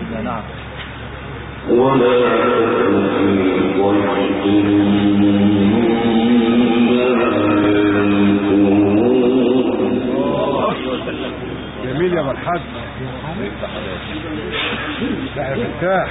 نعم. ولا جميل يا ابو الحاج. لا يا فتاح.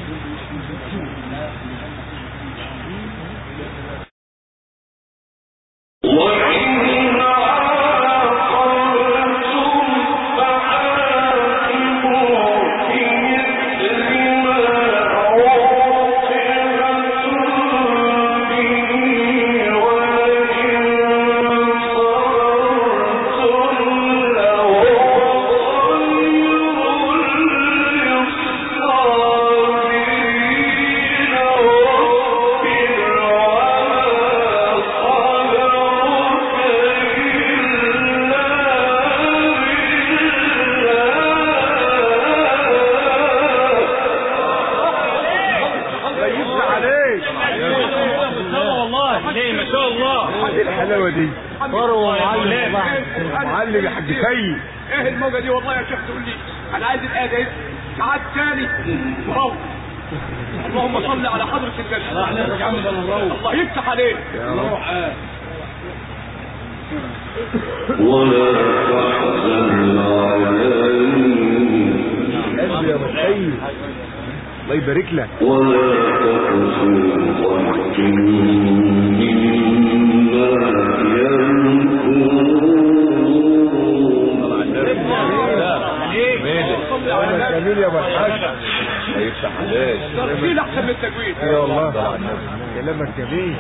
الحلاوه دي معلم يا حاج سيد. ايه الموجه دي والله يا شيخ؟ تقول لي انا عايز الايه دي ساعات تاني. اللهم صل على حضره النبي. الله يفتح عليك يا روح. ولا تحزن عليهم يا ابو سيد الله يبارك لك. ولا تحزن جميل يا ابو الحاج. هيفتح عليك ترتيل احسن من التجويد. يا الله كلامك جميل.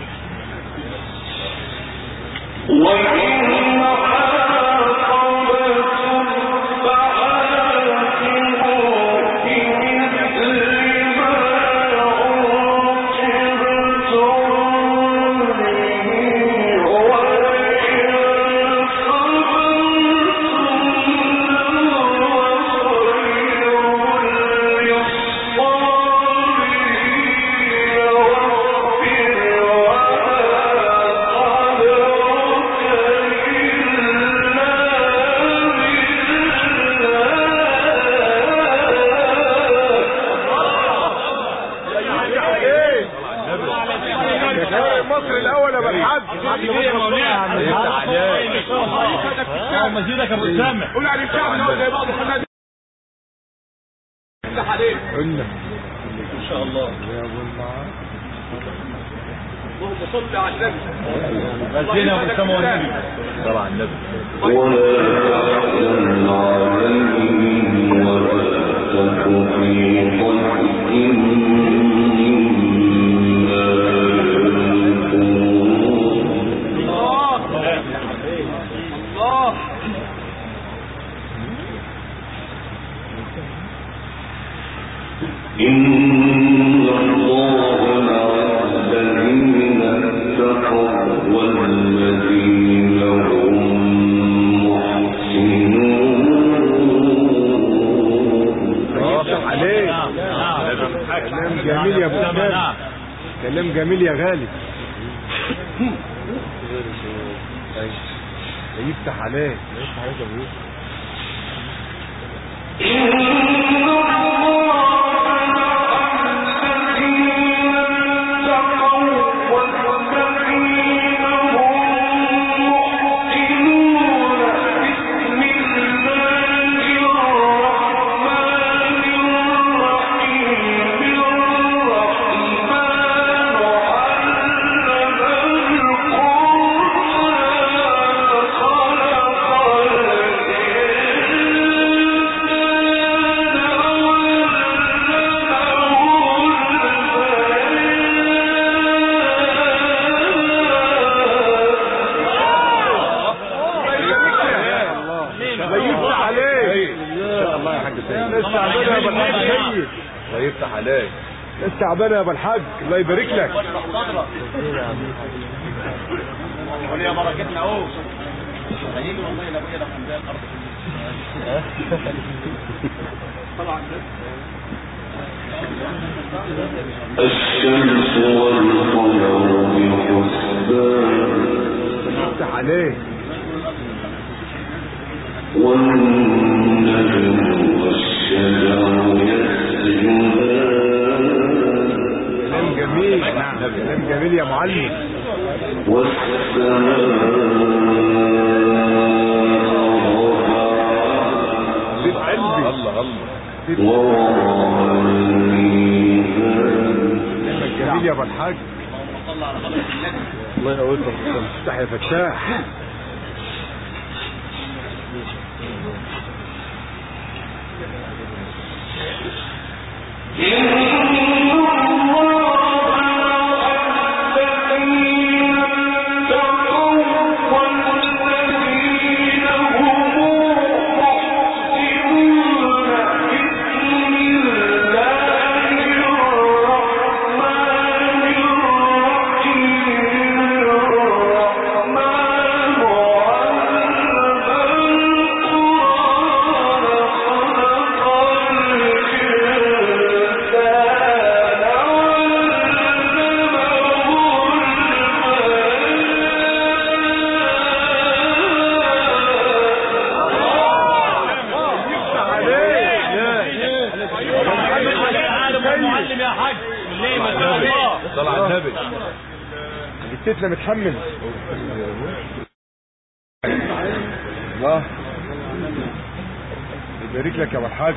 مزيدك ابو سامح. قول على الشعب اللي هو زي بعض الحماد. افتح عليك. قلنا ان شاء الله يا ابو المعاد. اللهم صل على النبي. غزينا ابو سامح والنبي. صلى على النبي. ولا تحزن عليهم ولا تك في ضيق إن الله مع الذين اتقوا والذين هم محسنون. عليك كلام جميل يا ابو سامح. كلام جميل يا غالي. يفتح عليك. يفتح عليك يا ابو يوسف. يفتح عليك. لسه تعبان يا ابو الحاج الله يبارك لك. يا بركتنا اهو. هيجي والله لابويا لو كان زي الارض. طلع الشمس والقمر بحسبان. يفتح عليك. والنجم والشجر يسجدان. جميل. كلام جميل يا معلم. والسماء حبيب قلبي. كلامك جميل يا ابو الحاج. الله يقويك افتح يا فتاح. جبتنا متحمل. الله يبارك لك يا ابو الحاج.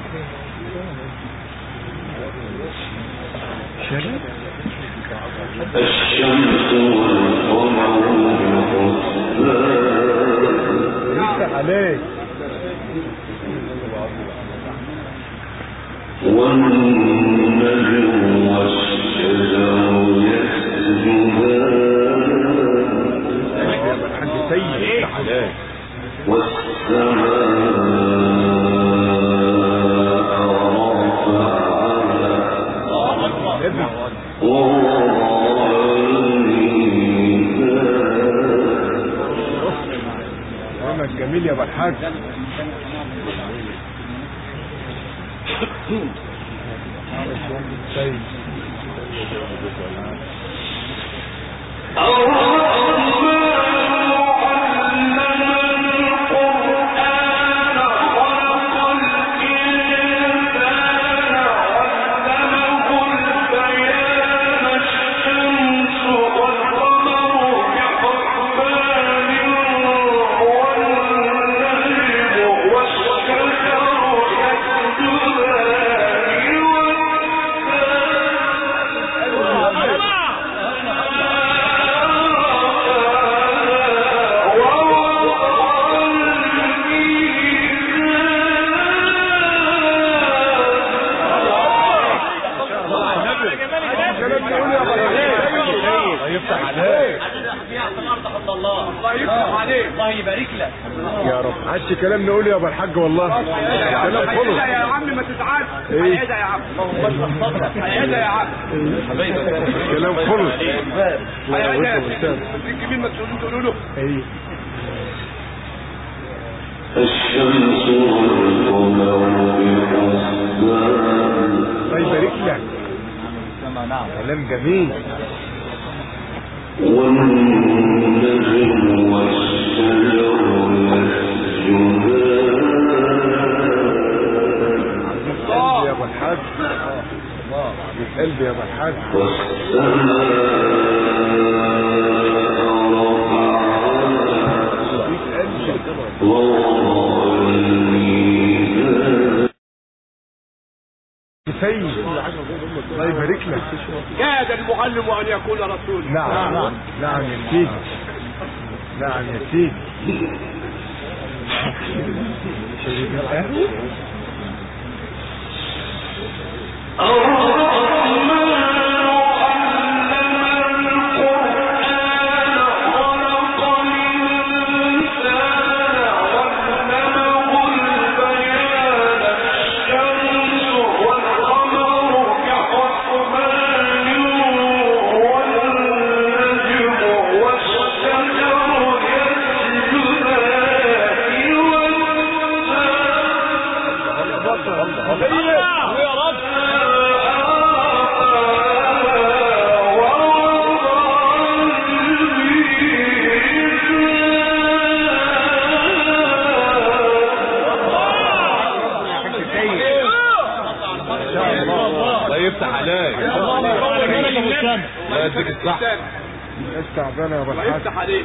الشمس والقمر بحسبان يفتح عليك. والنجم والشجر يسجدان والسماء رفعها ووضع الميزان. جميل يا ابو الحاج. كلام نقول يا ابو الحاج والله. كلام خلص يا عم ما تزعلش. حياده يا عم. حياده يا عم. كلام خلص. حياده الجميل ما تقولوا له. الشمس والقمر بحسبان. الله يبارك لك. كلام جميل. والنجم والشجر يا ابو الحاج. قلبي يا ابو الحاج. والسماء رفعها ووضع الميزان. سيد الله يبارك لك. كاد المعلم ان يكون رسولا. نعم نعم يا سيدي. نعم يا سيدي. يفتح عليك. الله يديك الصح. استعبنا يا ابو الحاج. يفتح عليك.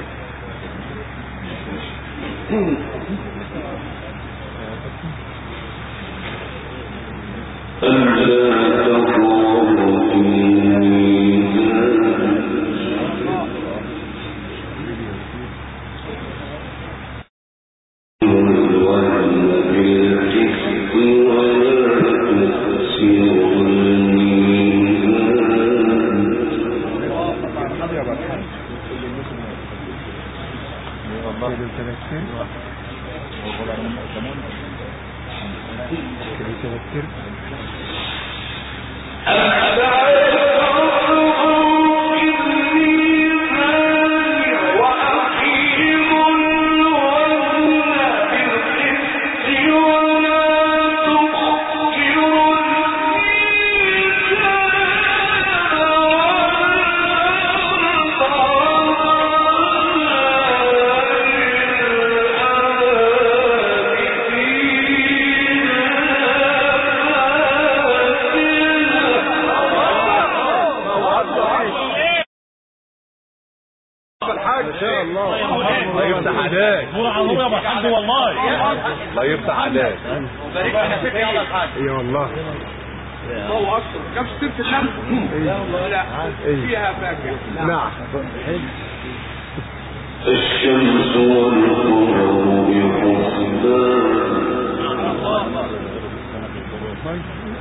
ايه والله. الله اكبر. كم ست النمل؟ لا فيها فاكهه. نعم. الشمس والقمر بحسبان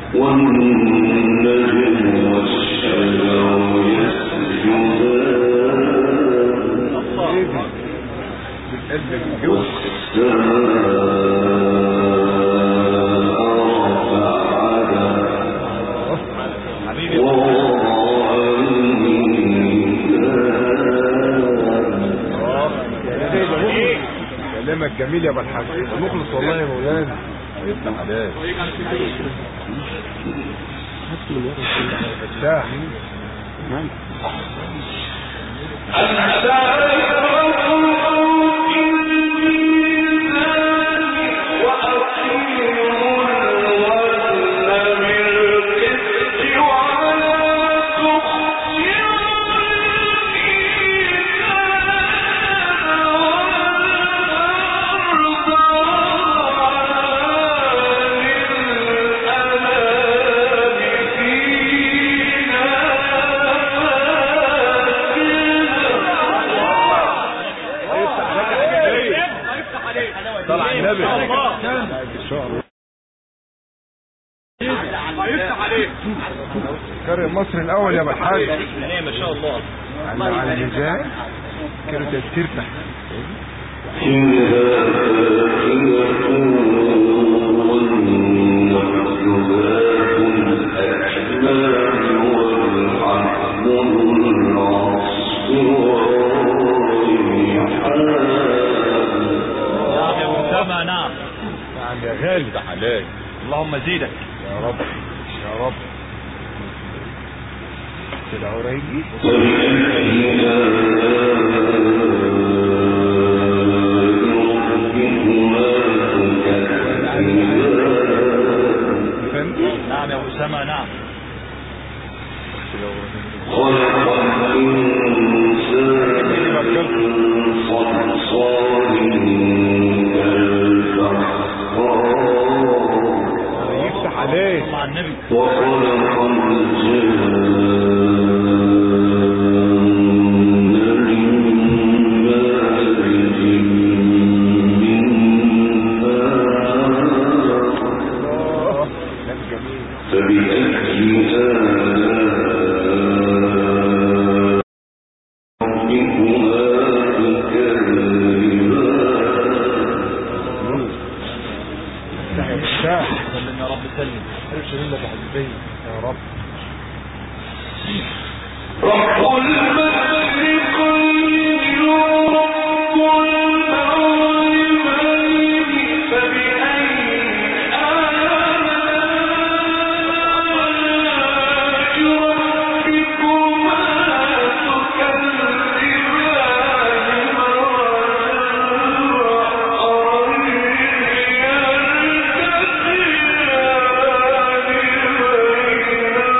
والنجم والشجر يسجدان كلامك جميل يا ابو الحاج. مخلص والله يا مولانا. يفتح عليك. فتاح. طلع النبي. يفتح عليك. قارئ مصر الاول يا ابو الحاج. ما شاء الله. على الميزان كانت ترتاح. نعم يا غالي. عليك. اللهم زيدك يا رب يا رب. كده قريب. نعم يا أسامة. نعم. خلق الإنسان من صلصال يفتح عليك. مع النبي. وخلق الجن من مارج من نار. فبأي سلم يا رب سلم. يا رب. رب المشرقين ورب المغربين فبأي آلاء ربكما تكذبان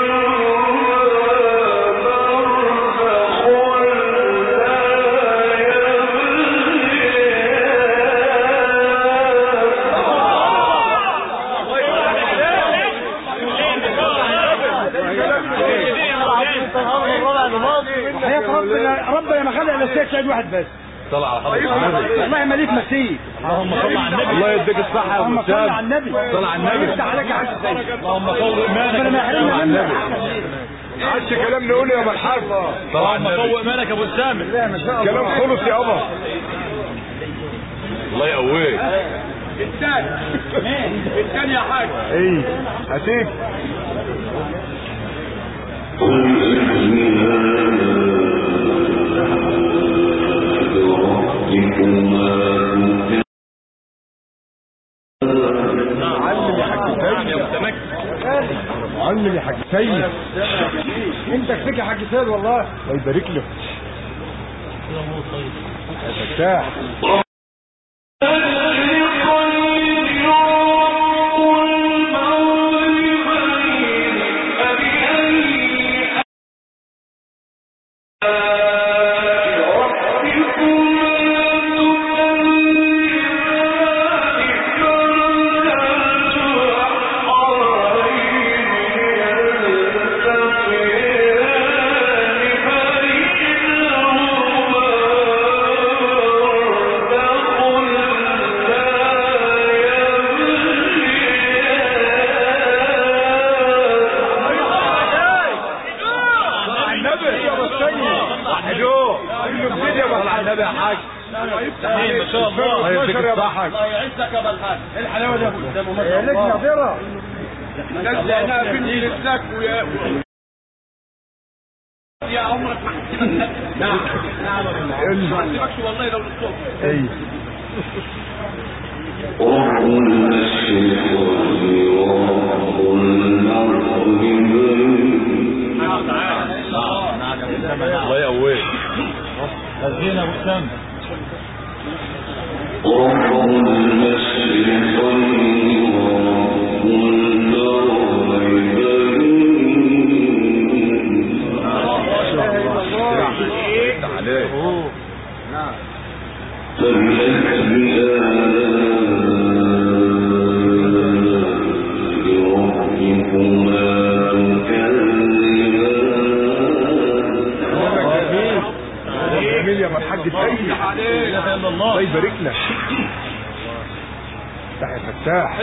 حياة ربنا ما خلق الا السيد سيد واحد بس. طلع على حضرتك والله ماليك مسيح. اللهم صل على النبي. الله يديك الصحة يا اللهم صل على النبي. صل على النبي. يفتح عليك يا حاج سيد. اللهم قوي ايمانك. ربنا ما يحرمنا على منك. النبي. عادش كلام نقوله يا ملحق. اللهم قوي ايمانك يا ابو السامر. كلام خلص يا ابا. الله يقويك. الثاني يا حاج. ايه هتيك. علم يا حاج سيد. انت كفيك يا حاج سيد والله. الله يبارك له. يا فتاح. ما شاء الله. الله يديك الصحة. الله يعزك يا ابو الحاج. الحلاوة ده لك نظيرة. لنا في الاسلاك يا عمرك. نعم ما سيبكش والله لو نصوم. ايه رب المشرق ورب المغرب الله يقويك. خزينة ابو السامر. رب المشرق ورب المغرب عليك. فبأي ربكما جميل يا الحاج سيد. الله يبارك لك. فتح يا فتاح.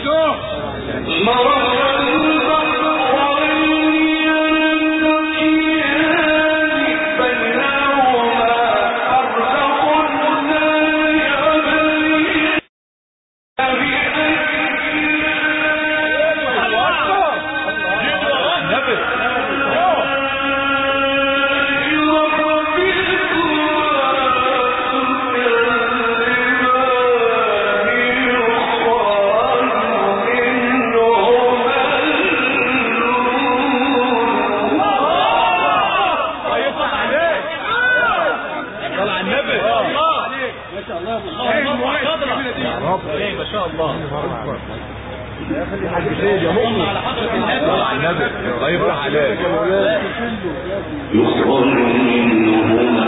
ما شاء الله. الحاج سيد يا مؤمن. على حضرة النبي. الله يفتح عليك. يخرج منهما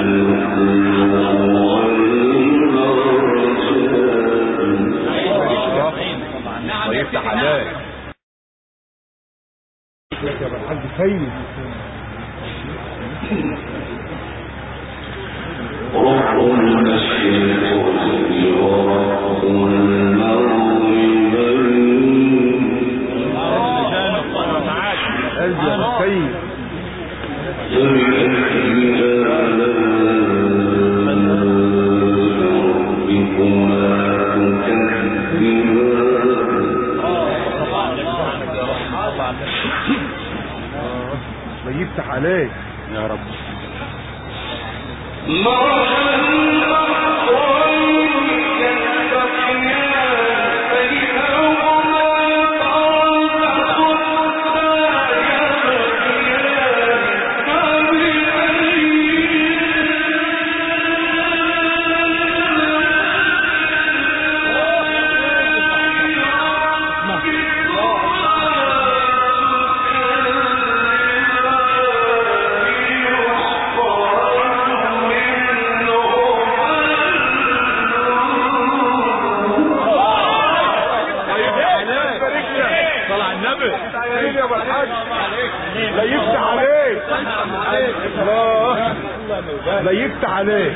الله يفتح عليك. يا الحاج سيد. رب المشرق ورب المغرب السيد. الله يفتح عليك يا رب. منهما لا يفتح عليك لا يفتح عليك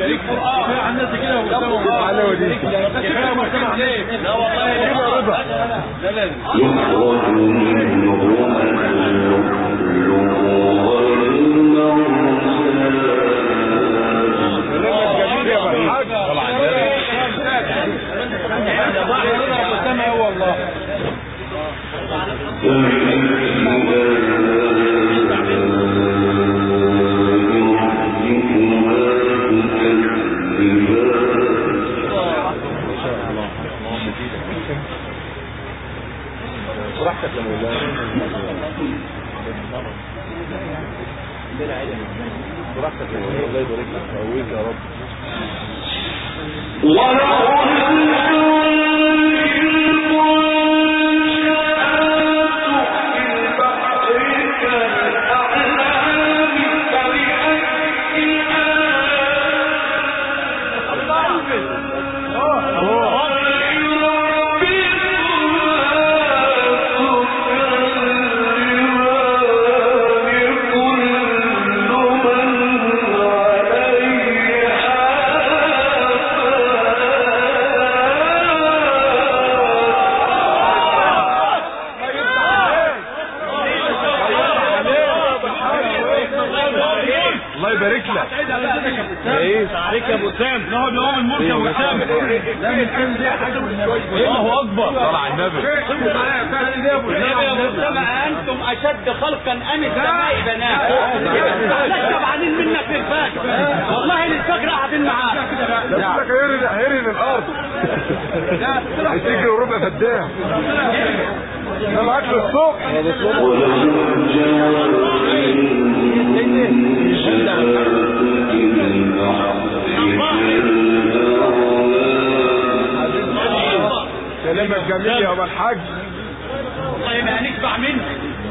على وديك لا والله رضا يخرج منهما اللؤلؤ والمرجان جميل يا الحاج طبعا والله براحتك يا مولانا براحتك يا مولانا الله يبارك لك ويقويك يا رب الله يبارك لك ايه عليك يا ابو سام نقعد نقوم الملك يا ابو سام الله اكبر طلع النبي النبي يا ابو سام انتم اشد خلقا ام السماء بنات لا شبعانين منك للفجر والله للفجر قاعدين معاك لك هيرد الارض هتيجي وربع فدان ده معاك للصبح كلامك جميل يا ابو الحاج والله ما هنشبع منك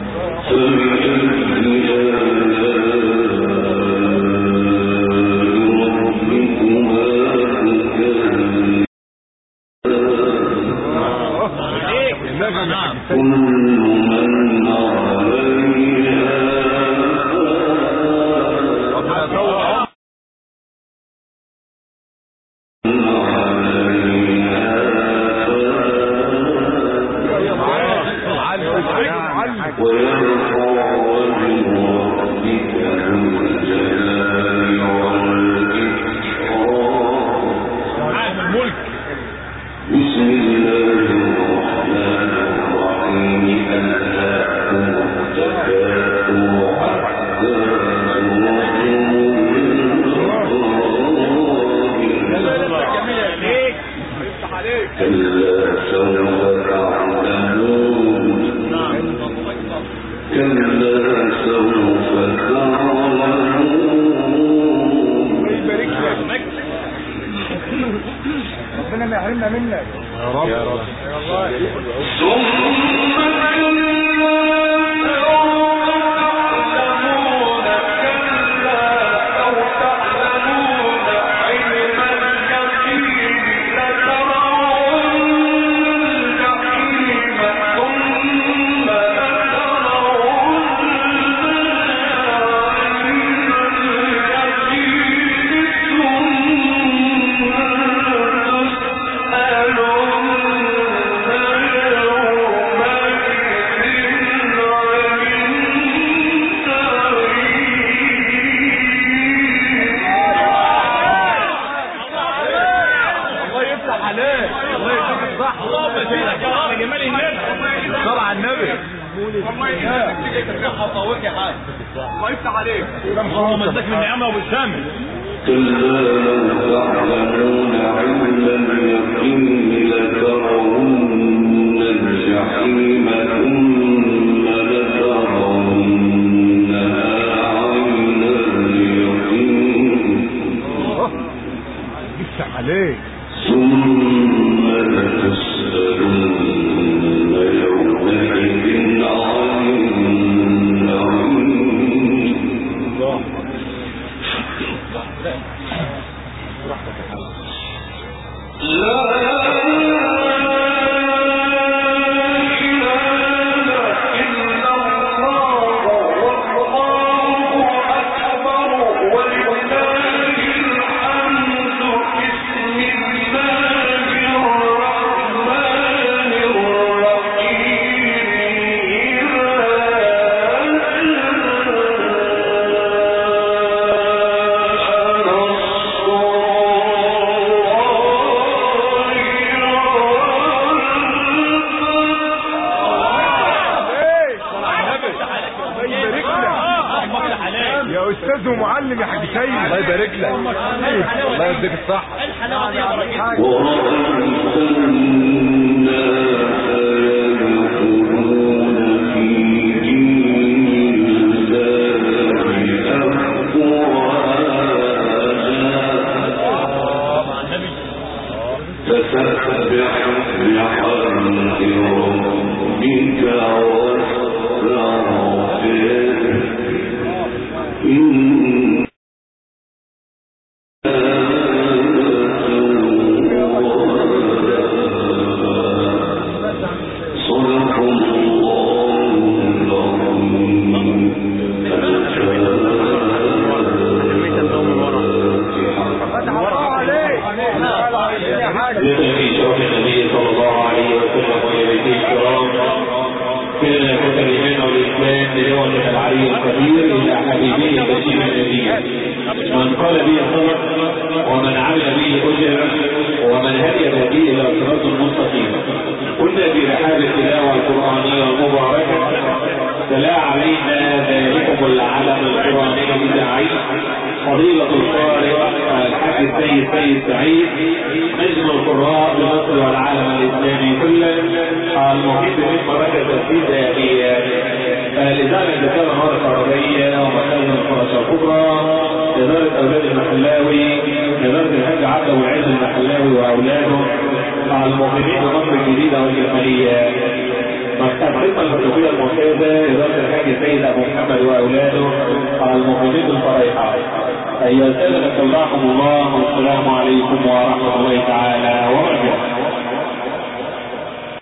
ربنا ما يحرمنا منك يا رب يا رب الله يفتح عليك الله مسك من نعمه ابو سام كلا لو تعلمون علم اليقين لترون الجحيم ثم لترونها عين اليقين يفتح عليك ثم لتسألن يومئذ عن يا استاذ ومعلم يا حاج سيد، الله يبارك لك، الله يديك الصحه. الحلاوه دي يا بركه. ورأيت الناس يدخلون في دين الله أفواجا فسبح بحمد ربك واستغفره إن من قال به صدق ومن عمل به أجر ومن هدي به إلى صراط مستقيم. كنا في رحاب التلاوة القرآنية المباركة تلا علينا ذلكم العلم القرآني الإذاعي فضيلة القارئ الحاج السيد سعيد نجم القراء بمصر والعالم الإسلامي كله المحيط من بركة الفيزيائية لذلك ذكر مرة فرضية ومكان الفرشة الكبرى إدارة أولاد المحلاوي إدارة الحاج عبد والعز المحلاوي وأولاده مع المقيمين بمصر الجديدة والجمالية مكتب خدمة الفقهية الممتازة إدارة الحاج سيد أبو محمد وأولاده مع المقيمين بالفريحة. أيها السادة نسألكم الله والسلام عليكم ورحمة الله تعالى وبركاته.